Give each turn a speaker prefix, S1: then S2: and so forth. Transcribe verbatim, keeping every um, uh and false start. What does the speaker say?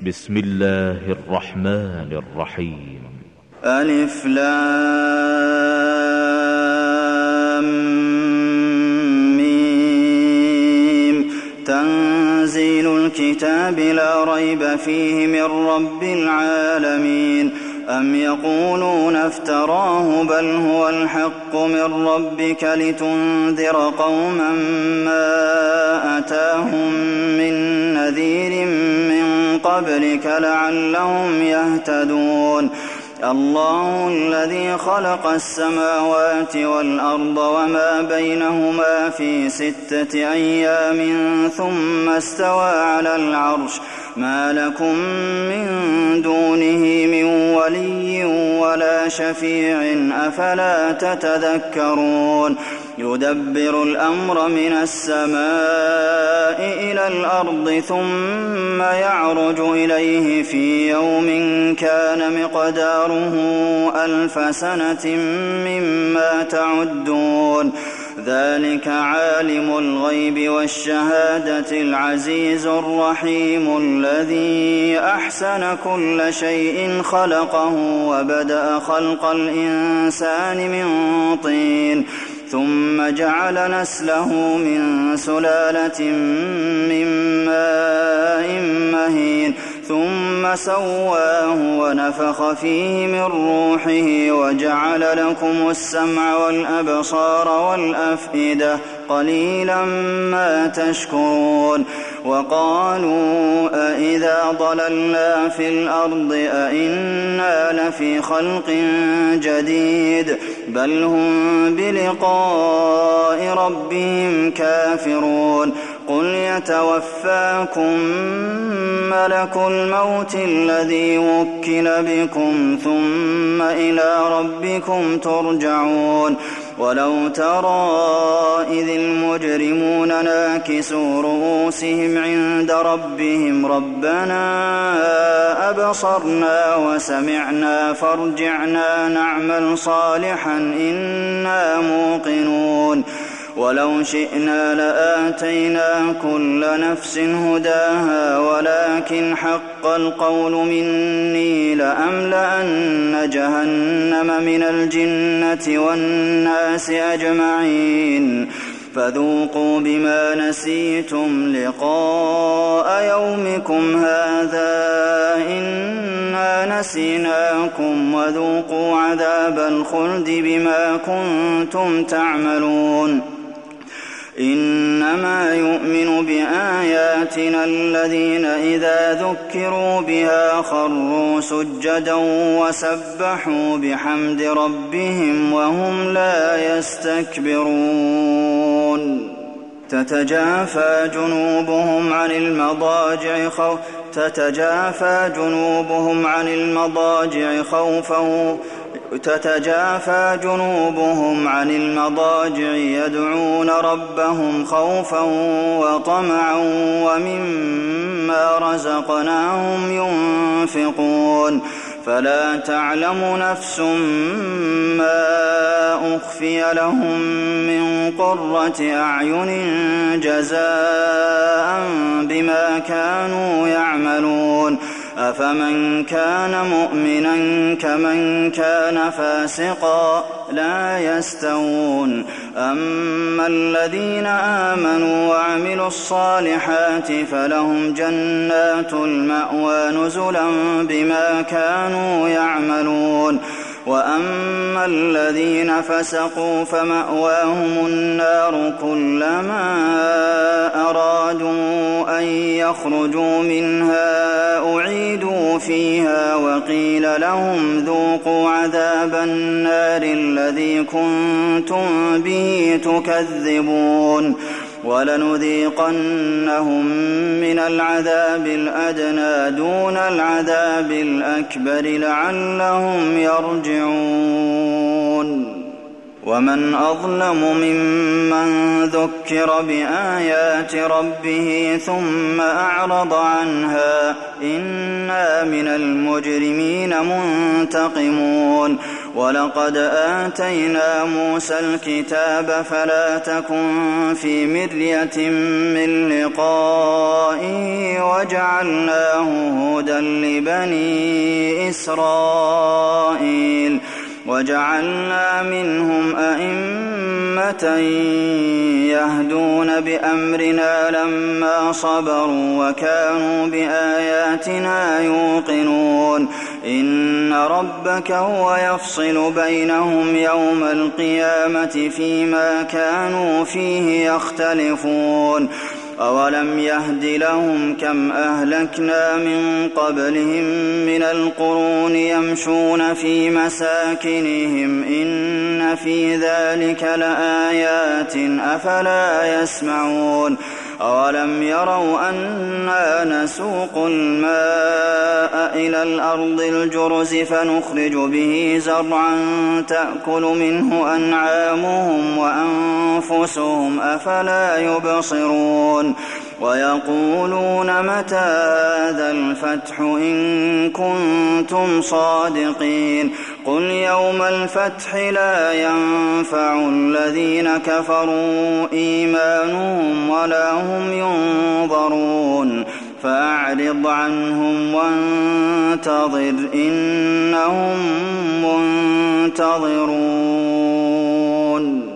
S1: بسم الله الرحمن الرحيم.
S2: ألف لام ميم. تنزيل الكتاب لا ريب فيه من رب العالمين. أم يقولون افتراه بل هو الحق من ربك لتنذر قوما ما أتاهم من نذير من قبلك لعلهم يهتدون. الله الذي خلق السماوات والأرض وما بينهما في ستة أيام ثم استوى على العرش ما لكم من دونه من ولي ولا شفيع أفلا تتذكرون. يدبر الأمر من السماء إلى الأرض ثم يعرج إليه في يوم كان مقداره ألف سنة مما تعدون. ذلك عالم الغيب والشهادة العزيز الرحيم الذي أحسن كل شيء خلقه وبدأ خلق الإنسان من طين ثم جعل نسله من سلالة من ماء مهين ثم سواه ونفخ فيه من روحه وجعل لكم السمع والأبصار والأفئدة قليلا ما تشكرون. وقالوا أإذا ضللنا في الأرض أإنا لفي خلق جديد بل هم بلقاء ربهم كافرون. قل يتوفاكم ملك الموت الذي وكل بكم ثم إلى ربكم ترجعون. ولو ترى إذ المجرمون ناكسوا رؤوسهم عند ربهم ربنا أبصرنا وسمعنا فارجعنا نعمل صالحا إنا موقنون. ولو شئنا لآتينا كل نفس هداها ولكن حق القول مني لأملأن جهنم من الجنة والناس أجمعين. فذوقوا بما نسيتم لقاء يومكم هذا إنا نسيناكم وذوقوا عذاب الخلد بما كنتم تعملون. إنما يؤمن بآياتنا الذين إذا ذكروا بها خروا سجدا وسبحوا بحمد ربهم وهم لا يستكبرون. تتجافى جنوبهم عن المضاجع خوفا تتجافى جنوبهم عن المضاجع خوفا تتجافى جنوبهم عن المضاجع يدعون ربهم خوفا وطمعا ومما رزقناهم ينفقون. فلا تعلم نفس ما أخفي لهم من قرة أعين جزاء بما كانوا يعملون. أفمن كان مؤمنا كمن كان فاسقا لا يستوون. أما الذين آمنوا وعملوا الصالحات فلهم جنات المأوى نزلا بما كانوا يعملون. وأما الذين فسقوا فمأواهم النار كلما أرادوا أن يخرجوا منها أعيدوا فيها وقيل لهم ذوقوا عذاب النار الذي كنتم به تكذبون. ولنذيقنهم من العذاب الأدنى دون العذاب الأكبر لعلهم يرجعون. ومن أظلم ممن ذكر بآيات ربه ثم أعرض عنها إنا من المجرمين منتقمون. وَلَقَدْ آتَيْنَا مُوسَى الْكِتَابَ فَلَا تَكُن فِي مِرْيَةٍ مِّن لِّقَائِهِ وَجَعَلْنَاهُ هُدًى لِّبَنِي إِسْرَائِيلَ وَجَعَلْنَا مِنْهُمْ أَئِمَّةً يَهْدُونَ بِأَمْرِنَا لَمَّا صَبَرُوا وَكَانُوا بِآيَاتِنَا يُوقِنُونَ إِنَّ رَبَّكَ هُوَ يَفْصِلُ بَيْنَهُمْ يَوْمَ الْقِيَامَةِ فِيمَا كَانُوا فِيهِ يَخْتَلِفُونَ أَوَلَمْ يَهْدِ لَهُمْ كَمْ أَهْلَكْنَا مِن قَبْلِهِم مِّنَ الْقُرُونِ يَمْشُونَ فِي مَسَاكِنِهِمْ ۚ إِنَّ فِي ذَٰلِكَ لَآيَاتٍ ۖ أَفَلَا يَسْمَعُونَ أَوَلَمْ يَرَوْا أَنَّا نَسُوقُ الْمَاءَ إِلَى الْأَرْضِ الْجُرُزِ فَنُخْرِجُ بِهِ زَرْعًا تَأْكُلُ مِنْهُ أَنْعَامُهُمْ وَأَنفُسُهُمْ ۖ أَفَلَا يُبْصِرُونَ وَيَقُولُونَ مَتَىٰ هَٰذَا الْفَتْحُ إِن كُنتُمْ صَادِقِينَ قُلْ يَوْمَ الْفَتْحِ لَا يَنفَعُ الَّذِينَ كَفَرُوا إِيمَانُهُمْ وَلَا هُمْ يُنظَرُونَ فَأَعْرِضْ عَنْهُمْ وَانتَظِرْ إِنَّهُم مُّنتَظِرُونَ